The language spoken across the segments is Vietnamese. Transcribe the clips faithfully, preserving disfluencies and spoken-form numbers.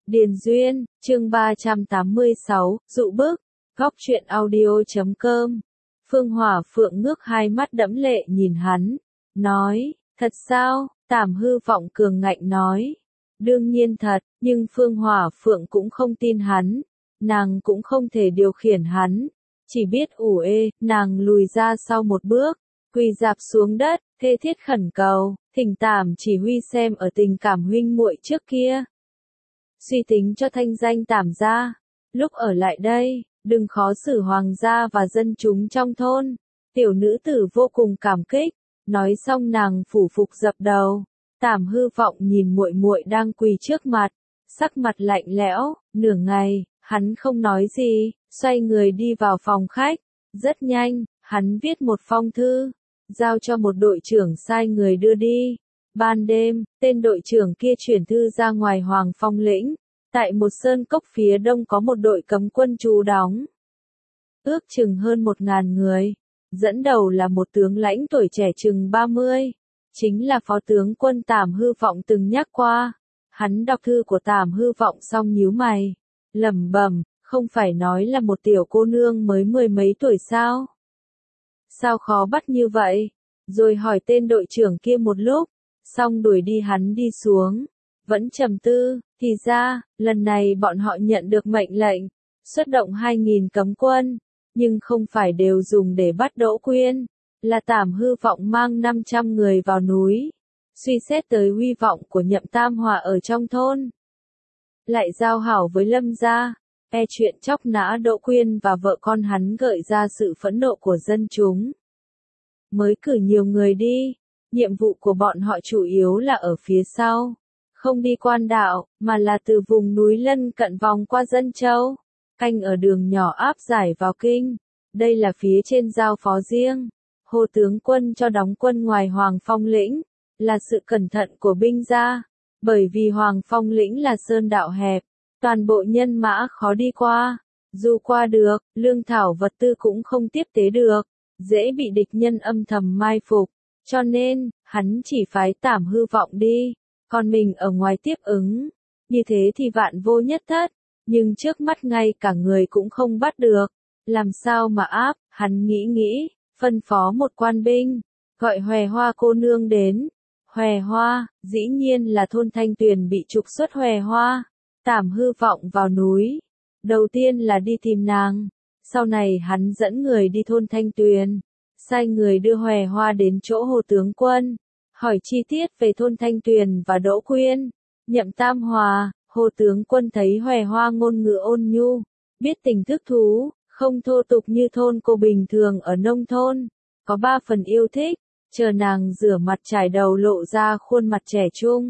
Điền Duyên, chương ba trăm tám mươi sáu, dụ bức, góc truyện audio chấm com. Phương Hỏa Phượng ngước hai mắt đẫm lệ nhìn hắn, nói, thật sao? Tảm Hư Vọng cường ngạnh nói, đương nhiên thật, nhưng Phương Hỏa Phượng cũng không tin hắn, nàng cũng không thể điều khiển hắn, chỉ biết ủ ê, nàng lùi ra sau một bước, quỳ dạp xuống đất, thê thiết khẩn cầu, thỉnh Tảm chỉ huy xem ở tình cảm huynh muội trước kia. Suy tính cho thanh danh Tảm gia, lúc ở lại đây, đừng khó xử hoàng gia và dân chúng trong thôn. Tiểu nữ tử vô cùng cảm kích, nói xong nàng phủ phục dập đầu. Tảm Hư Vọng nhìn muội muội đang quỳ trước mặt, sắc mặt lạnh lẽo, nửa ngày, hắn không nói gì, xoay người đi vào phòng khách. Rất nhanh, hắn viết một phong thư, giao cho một đội trưởng sai người đưa đi. Ban đêm, tên đội trưởng kia chuyển thư ra ngoài Hoàng Phong lĩnh, tại một sơn cốc phía đông có một đội cấm quân trú đóng. Ước chừng hơn một ngàn người, dẫn đầu là một tướng lãnh tuổi trẻ chừng ba mươi, chính là phó tướng quân Tảm Hư Vọng từng nhắc qua. Hắn đọc thư của Tảm Hư Vọng xong nhíu mày, lẩm bẩm, không phải nói là một tiểu cô nương mới mười mấy tuổi sao? Sao khó bắt như vậy? Rồi hỏi tên đội trưởng kia một lúc, xong đuổi đi hắn đi xuống, vẫn trầm tư, thì ra, lần này bọn họ nhận được mệnh lệnh, xuất động hai nghìn cấm quân, nhưng không phải đều dùng để bắt Đỗ Quyên, là Tảm Hư Vọng mang năm trăm người vào núi, suy xét tới uy vọng của Nhậm Tam Hòa ở trong thôn. Lại giao hảo với Lâm gia, e chuyện chóc nã Đỗ Quyên và vợ con hắn gợi ra sự phẫn nộ của dân chúng. Mới cử nhiều người đi, nhiệm vụ của bọn họ chủ yếu là ở phía sau, không đi quan đạo, mà là từ vùng núi lân cận vòng qua Dân Châu, canh ở đường nhỏ áp giải vào kinh. Đây là phía trên giao phó riêng. Hồ tướng quân cho đóng quân ngoài Hoàng Phong lĩnh, là sự cẩn thận của binh gia, bởi vì Hoàng Phong lĩnh là sơn đạo hẹp, toàn bộ nhân mã khó đi qua, dù qua được, lương thảo vật tư cũng không tiếp tế được, dễ bị địch nhân âm thầm mai phục, cho nên, hắn chỉ phái Tảm Hư Vọng đi, còn mình ở ngoài tiếp ứng, như thế thì vạn vô nhất thất, nhưng trước mắt ngay cả người cũng không bắt được, làm sao mà áp, hắn nghĩ nghĩ, phân phó một quan binh, gọi Hòe Hoa cô nương đến. Hòe Hoa, dĩ nhiên là thôn Thanh Tuyền bị trục xuất Hòe Hoa. Tảm Hư Vọng vào núi, đầu tiên là đi tìm nàng, sau này hắn dẫn người đi thôn Thanh Tuyền, sai người đưa Hòe Hoa đến chỗ Hồ tướng quân, hỏi chi tiết về thôn Thanh Tuyền và Đỗ Quyên. Nhậm Tam Hòa, Hồ tướng quân thấy Hòe Hoa ngôn ngữ ôn nhu, biết tình thức thú, không thô tục như thôn cô bình thường ở nông thôn, có ba phần yêu thích, chờ nàng rửa mặt trải đầu lộ ra khuôn mặt trẻ trung.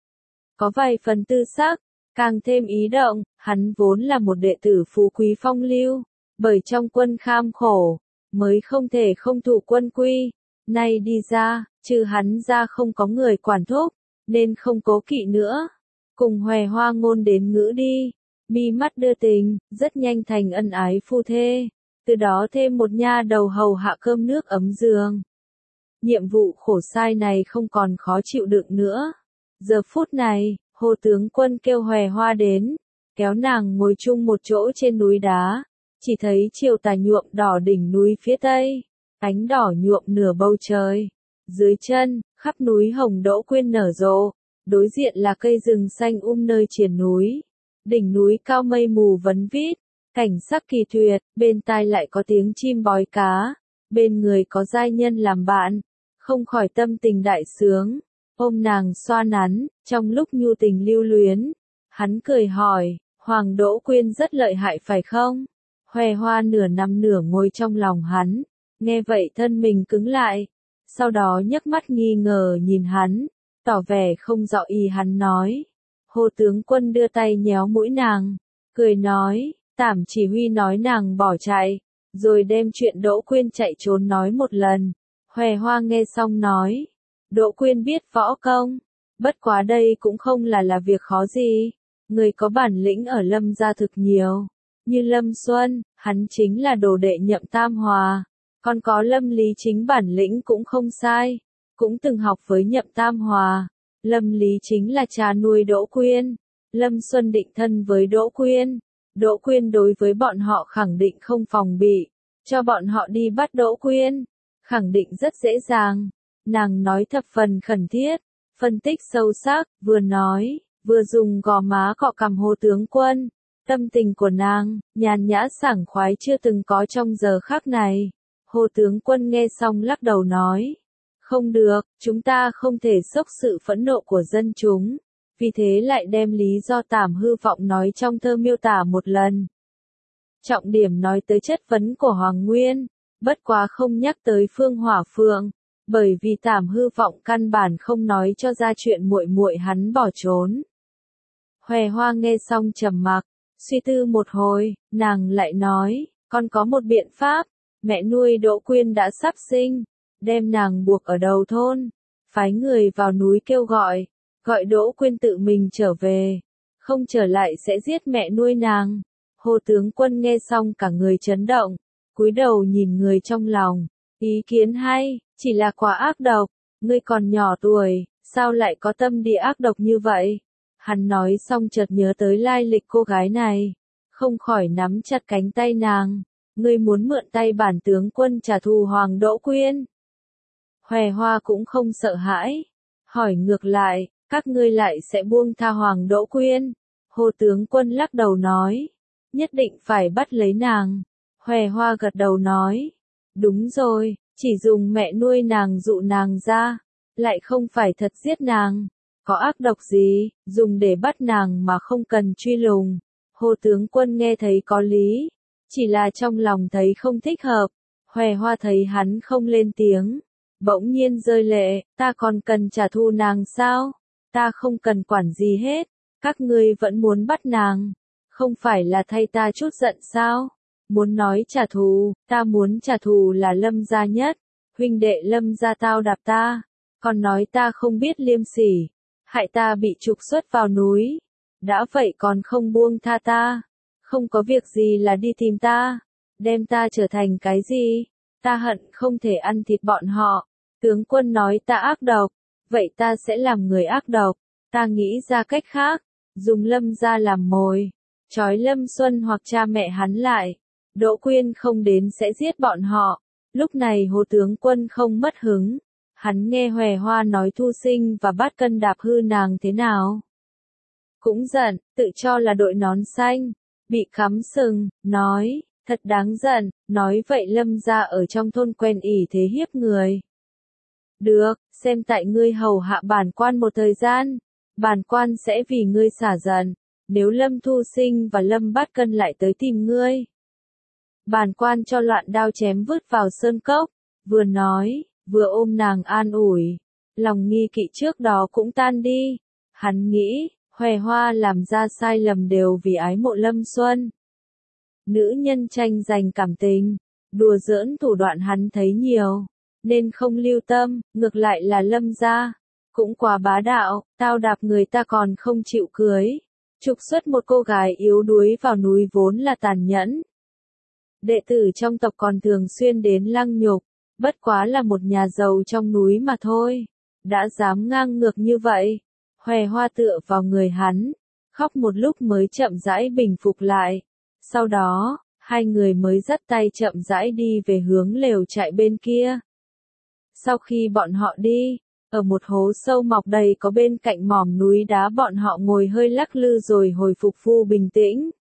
Có vài phần tư sắc, càng thêm ý động, hắn vốn là một đệ tử phú quý phong lưu, bởi trong quân kham khổ, mới không thể không thủ quân quy, nay đi ra, trừ hắn ra không có người quản thúc, nên không cố kỵ nữa. Cùng Hòe Hoa ngôn đến ngữ đi, mi mắt đưa tình, rất nhanh thành ân ái phu thê, từ đó thêm một nha đầu hầu hạ cơm nước ấm giường. Nhiệm vụ khổ sai này không còn khó chịu đựng nữa. Giờ phút này, Hồ tướng quân kêu Hòe Hoa đến, kéo nàng ngồi chung một chỗ trên núi đá, chỉ thấy chiều tà nhuộm đỏ đỉnh núi phía tây, ánh đỏ nhuộm nửa bầu trời. Dưới chân, khắp núi hồng Đỗ Quyên nở rộ, đối diện là cây rừng xanh um nơi triền núi. Đỉnh núi cao mây mù vấn vít, cảnh sắc kỳ tuyệt, bên tai lại có tiếng chim bói cá, bên người có giai nhân làm bạn, không khỏi tâm tình đại sướng, ôm nàng xoa nắn, trong lúc nhu tình lưu luyến. Hắn cười hỏi, Hoàng Đỗ Quyên rất lợi hại phải không? Hòe Hoa nửa nằm nửa ngồi trong lòng hắn, nghe vậy thân mình cứng lại, sau đó nhấc mắt nghi ngờ nhìn hắn, tỏ vẻ không rõ ý hắn nói. Hồ tướng quân đưa tay nhéo mũi nàng, cười nói, Tảm chỉ huy nói nàng bỏ chạy, rồi đem chuyện Đỗ Quyên chạy trốn nói một lần. Hòe Hoa nghe xong nói, Đỗ Quyên biết võ công, bất quá đây cũng không là là việc khó gì, người có bản lĩnh ở Lâm gia thực nhiều, như Lâm Xuân, hắn chính là đồ đệ Nhậm Tam Hòa, còn có Lâm Lý Chính bản lĩnh cũng không sai, cũng từng học với Nhậm Tam Hòa. Lâm Lý chính là cha nuôi Đỗ Quyên, Lâm Xuân định thân với Đỗ Quyên. Đỗ Quyên đối với bọn họ khẳng định không phòng bị, cho bọn họ đi bắt Đỗ Quyên, khẳng định rất dễ dàng. Nàng nói thập phần khẩn thiết, phân tích sâu sắc, vừa nói, vừa dùng gò má cọ cằm Hồ tướng quân. Tâm tình của nàng, nhàn nhã sảng khoái chưa từng có trong giờ khắc này. Hồ tướng quân nghe xong lắc đầu nói, không được, chúng ta không thể xốc sự phẫn nộ của dân chúng. Vì thế lại đem lý do Tảm Hư Vọng nói trong thơ miêu tả một lần. Trọng điểm nói tới chất vấn của Hoàng Nguyên, bất quá không nhắc tới Phương Hỏa Phượng, bởi vì Tảm Hư Vọng căn bản không nói cho ra chuyện muội muội hắn bỏ trốn. Hòe Hoa nghe xong trầm mặc, suy tư một hồi, nàng lại nói, con có một biện pháp, mẹ nuôi Đỗ Quyên đã sắp sinh, đem nàng buộc ở đầu thôn, phái người vào núi kêu gọi, gọi Đỗ Quyên tự mình trở về, không trở lại sẽ giết mẹ nuôi nàng. Hồ tướng quân nghe xong cả người chấn động, cúi đầu nhìn người trong lòng, ý kiến hay, chỉ là quá ác độc, ngươi còn nhỏ tuổi, sao lại có tâm địa ác độc như vậy? Hắn nói xong chợt nhớ tới lai lịch cô gái này, không khỏi nắm chặt cánh tay nàng, ngươi muốn mượn tay bản tướng quân trả thù Hoàng Đỗ Quyên. Hòe Hoa cũng không sợ hãi, hỏi ngược lại, các ngươi lại sẽ buông tha Hoàng Đỗ Quyên? Hồ tướng quân lắc đầu nói, nhất định phải bắt lấy nàng. Hòe Hoa gật đầu nói, đúng rồi, chỉ dùng mẹ nuôi nàng dụ nàng ra, lại không phải thật giết nàng. Có ác độc gì, dùng để bắt nàng mà không cần truy lùng. Hồ tướng quân nghe thấy có lý, chỉ là trong lòng thấy không thích hợp. Hòe Hoa thấy hắn không lên tiếng, bỗng nhiên rơi lệ, ta còn cần trả thù nàng sao? Ta không cần quản gì hết, các ngươi vẫn muốn bắt nàng, không phải là thay ta chút giận sao? Muốn nói trả thù, ta muốn trả thù là Lâm gia nhất, huynh đệ Lâm gia tao đạp ta, còn nói ta không biết liêm sỉ, hại ta bị trục xuất vào núi, đã vậy còn không buông tha ta, không có việc gì là đi tìm ta, đem ta trở thành cái gì? Ta hận không thể ăn thịt bọn họ. Tướng quân nói ta ác độc, vậy ta sẽ làm người ác độc. Ta nghĩ ra cách khác, dùng Lâm gia làm mồi, trói Lâm Xuân hoặc cha mẹ hắn lại. Đỗ Quyên không đến sẽ giết bọn họ. Lúc này Hồ tướng quân không mất hứng, hắn nghe Hòe Hoa nói Thu Sinh và Bát Cân đạp hư nàng thế nào, cũng giận, tự cho là đội nón xanh, bị cắm sừng, nói, thật đáng giận, nói vậy Lâm gia ở trong thôn quen ỷ thế hiếp người. Được, xem tại ngươi hầu hạ bản quan một thời gian, bản quan sẽ vì ngươi xả giận, nếu Lâm Thu Sinh và Lâm Bát Cân lại tới tìm ngươi, bản quan cho loạn đao chém vứt vào sơn cốc. Vừa nói, vừa ôm nàng an ủi, lòng nghi kỵ trước đó cũng tan đi. Hắn nghĩ, Hòe Hoa làm ra sai lầm đều vì ái mộ Lâm Xuân. Nữ nhân tranh giành cảm tình, đùa giỡn thủ đoạn hắn thấy nhiều, nên không lưu tâm, ngược lại là Lâm gia, cũng quá bá đạo, tao đạp người ta còn không chịu cưới, trục xuất một cô gái yếu đuối vào núi vốn là tàn nhẫn. Đệ tử trong tộc còn thường xuyên đến lăng nhục, bất quá là một nhà giàu trong núi mà thôi, đã dám ngang ngược như vậy. Hòe Hoa tựa vào người hắn, khóc một lúc mới chậm rãi bình phục lại. Sau đó, hai người mới dắt tay chậm rãi đi về hướng lều trại bên kia. Sau khi bọn họ đi, ở một hố sâu mọc đầy có bên cạnh mỏm núi đá bọn họ ngồi hơi lắc lư rồi hồi phục phu bình tĩnh.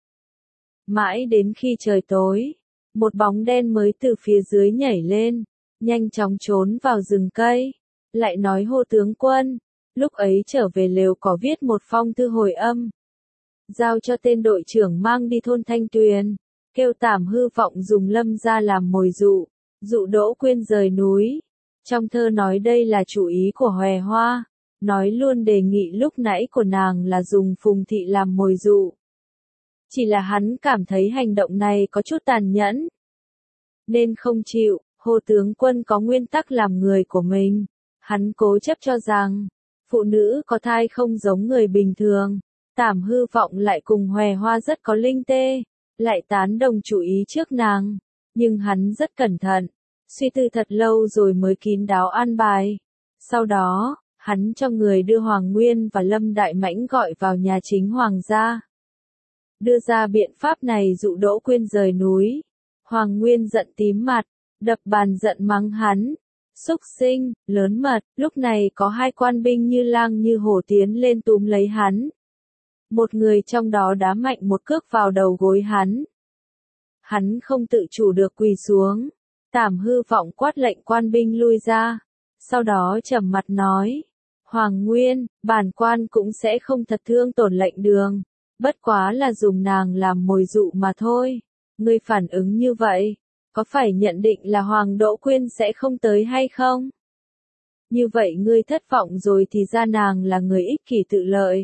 Mãi đến khi trời tối, một bóng đen mới từ phía dưới nhảy lên, nhanh chóng trốn vào rừng cây. Lại nói Hồ tướng quân, lúc ấy trở về lều có viết một phong thư hồi âm, giao cho tên đội trưởng mang đi thôn Thanh Tuyền, kêu Tảm Hư Vọng dùng Lâm gia làm mồi dụ, dụ Đỗ Quyên rời núi. Trong thơ nói đây là chủ ý của Hòe Hoa, nói luôn đề nghị lúc nãy của nàng là dùng Phùng Thị làm mồi dụ. Chỉ là hắn cảm thấy hành động này có chút tàn nhẫn, nên không chịu. Hồ tướng quân có nguyên tắc làm người của mình, hắn cố chấp cho rằng, phụ nữ có thai không giống người bình thường. Tảm Hư Vọng lại cùng Hòe Hoa rất có linh tê, lại tán đồng chủ ý trước nàng, nhưng hắn rất cẩn thận, suy tư thật lâu rồi mới kín đáo an bài. Sau đó, Hắn cho người đưa Hoàng Nguyên và Lâm Đại Mãnh gọi vào nhà chính Hoàng gia. Đưa ra biện pháp này dụ Đỗ Quyên rời núi. Hoàng Nguyên giận tím mặt, đập bàn giận mắng hắn. Xúc sinh, lớn mật, lúc này có hai quan binh như lang như hổ tiến lên túm lấy hắn. Một người trong đó đá mạnh một cước vào đầu gối hắn. Hắn không tự chủ được quỳ xuống. Tảm Hư Vọng quát lệnh quan binh lui ra. Sau đó trầm mặt nói. Hoàng Nguyên, bản quan cũng sẽ không thật thương tổn lệnh đường. Bất quá là dùng nàng làm mồi dụ mà thôi. Ngươi phản ứng như vậy, có phải nhận định là Hoàng Đỗ Quyên sẽ không tới hay không? Như vậy ngươi thất vọng rồi thì ra nàng là người ích kỷ tự lợi.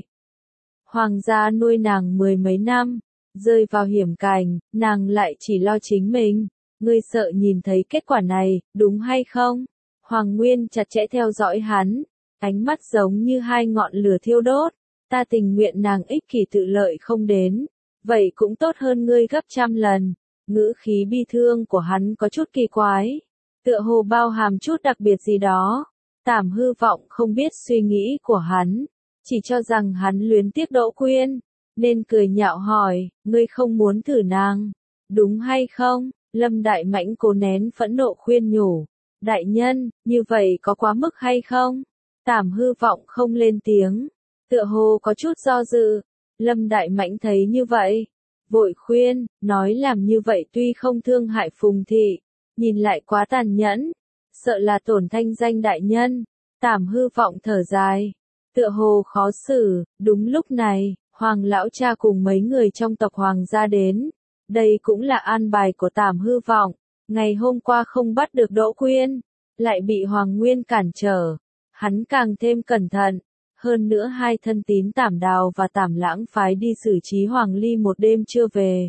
Hoàng gia nuôi nàng mười mấy năm, rơi vào hiểm cảnh, nàng lại chỉ lo chính mình. Ngươi sợ nhìn thấy kết quả này, đúng hay không? Hoàng Nguyên chặt chẽ theo dõi hắn, ánh mắt giống như hai ngọn lửa thiêu đốt. Ta tình nguyện nàng ích kỷ tự lợi không đến, vậy cũng tốt hơn ngươi gấp trăm lần. Ngữ khí bi thương của hắn có chút kỳ quái, tựa hồ bao hàm chút đặc biệt gì đó. Tảm Hư Vọng không biết suy nghĩ của hắn, chỉ cho rằng hắn luyến tiếc Đỗ Quyên, nên cười nhạo hỏi, ngươi không muốn thử nàng, đúng hay không? Lâm Đại Mãnh cố nén phẫn nộ khuyên nhủ, đại nhân, như vậy có quá mức hay không? Tảm Hư Vọng không lên tiếng, tựa hồ có chút do dự. Lâm Đại Mãnh thấy như vậy, vội khuyên, nói làm như vậy tuy không thương hại Phùng thị, nhìn lại quá tàn nhẫn, sợ là tổn thanh danh đại nhân. Tảm Hư Vọng thở dài, tựa hồ khó xử. Đúng lúc này, Hoàng lão cha cùng mấy người trong tộc Hoàng gia đến. Đây cũng là an bài của Tảm Hư Vọng. Ngày hôm qua không bắt được Đỗ Quyên, lại bị Hoàng Nguyên cản trở. Hắn càng thêm cẩn thận. Hơn nữa hai thân tín Tảm Đào và Tảm Lãng phái đi xử trí Hoàng Ly một đêm chưa về.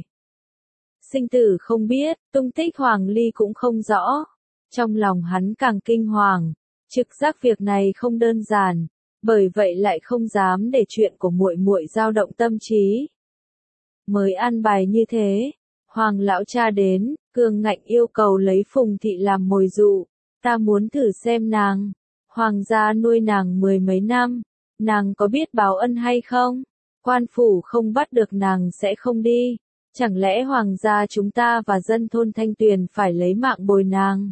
Sinh tử không biết, tung tích Hoàng Ly cũng không rõ. Trong lòng hắn càng kinh hoàng, trực giác việc này không đơn giản, bởi vậy lại không dám để chuyện của muội muội dao động tâm trí. Mới an bài như thế, Hoàng lão cha đến, cường ngạnh yêu cầu lấy Phùng thị làm mồi dụ. Ta muốn thử xem nàng, Hoàng gia nuôi nàng mười mấy năm, nàng có biết báo ân hay không? Quan phủ không bắt được nàng sẽ không đi. Chẳng lẽ Hoàng gia chúng ta và dân thôn Thanh Tuyền phải lấy mạng bồi nàng?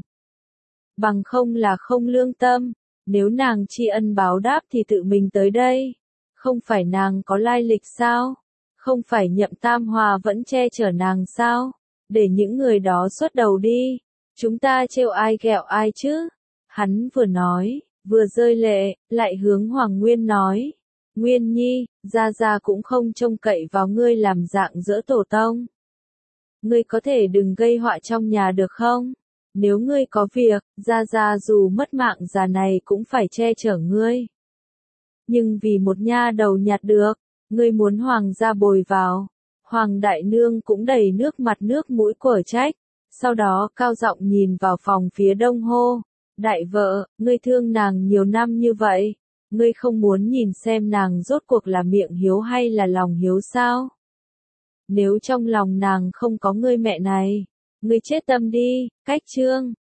Bằng không là không lương tâm. Nếu nàng tri ân báo đáp thì tự mình tới đây. Không phải nàng có lai lịch sao? Không phải Nhậm Tam Hòa vẫn che chở nàng sao? Để những người đó xuất đầu đi. Chúng ta trêu ai ghẹo ai chứ? Hắn vừa nói, vừa rơi lệ, lại hướng Hoàng Nguyên nói. Nguyên Nhi, Gia Gia cũng không trông cậy vào ngươi làm dạng dỡ tổ tông. Ngươi có thể đừng gây họa trong nhà được không? Nếu ngươi có việc, Gia Gia dù mất mạng già này cũng phải che chở ngươi. Nhưng vì một nha đầu nhặt được, ngươi muốn Hoàng gia bồi vào. Hoàng đại nương cũng đầy nước mặt nước mũi quở trách. Sau đó cao giọng nhìn vào phòng phía đông hô. Đại vợ, ngươi thương nàng nhiều năm như vậy. Ngươi không muốn nhìn xem nàng rốt cuộc là miệng hiếu hay là lòng hiếu sao? Nếu trong lòng nàng không có ngươi mẹ này, ngươi chết tâm đi. Cách chương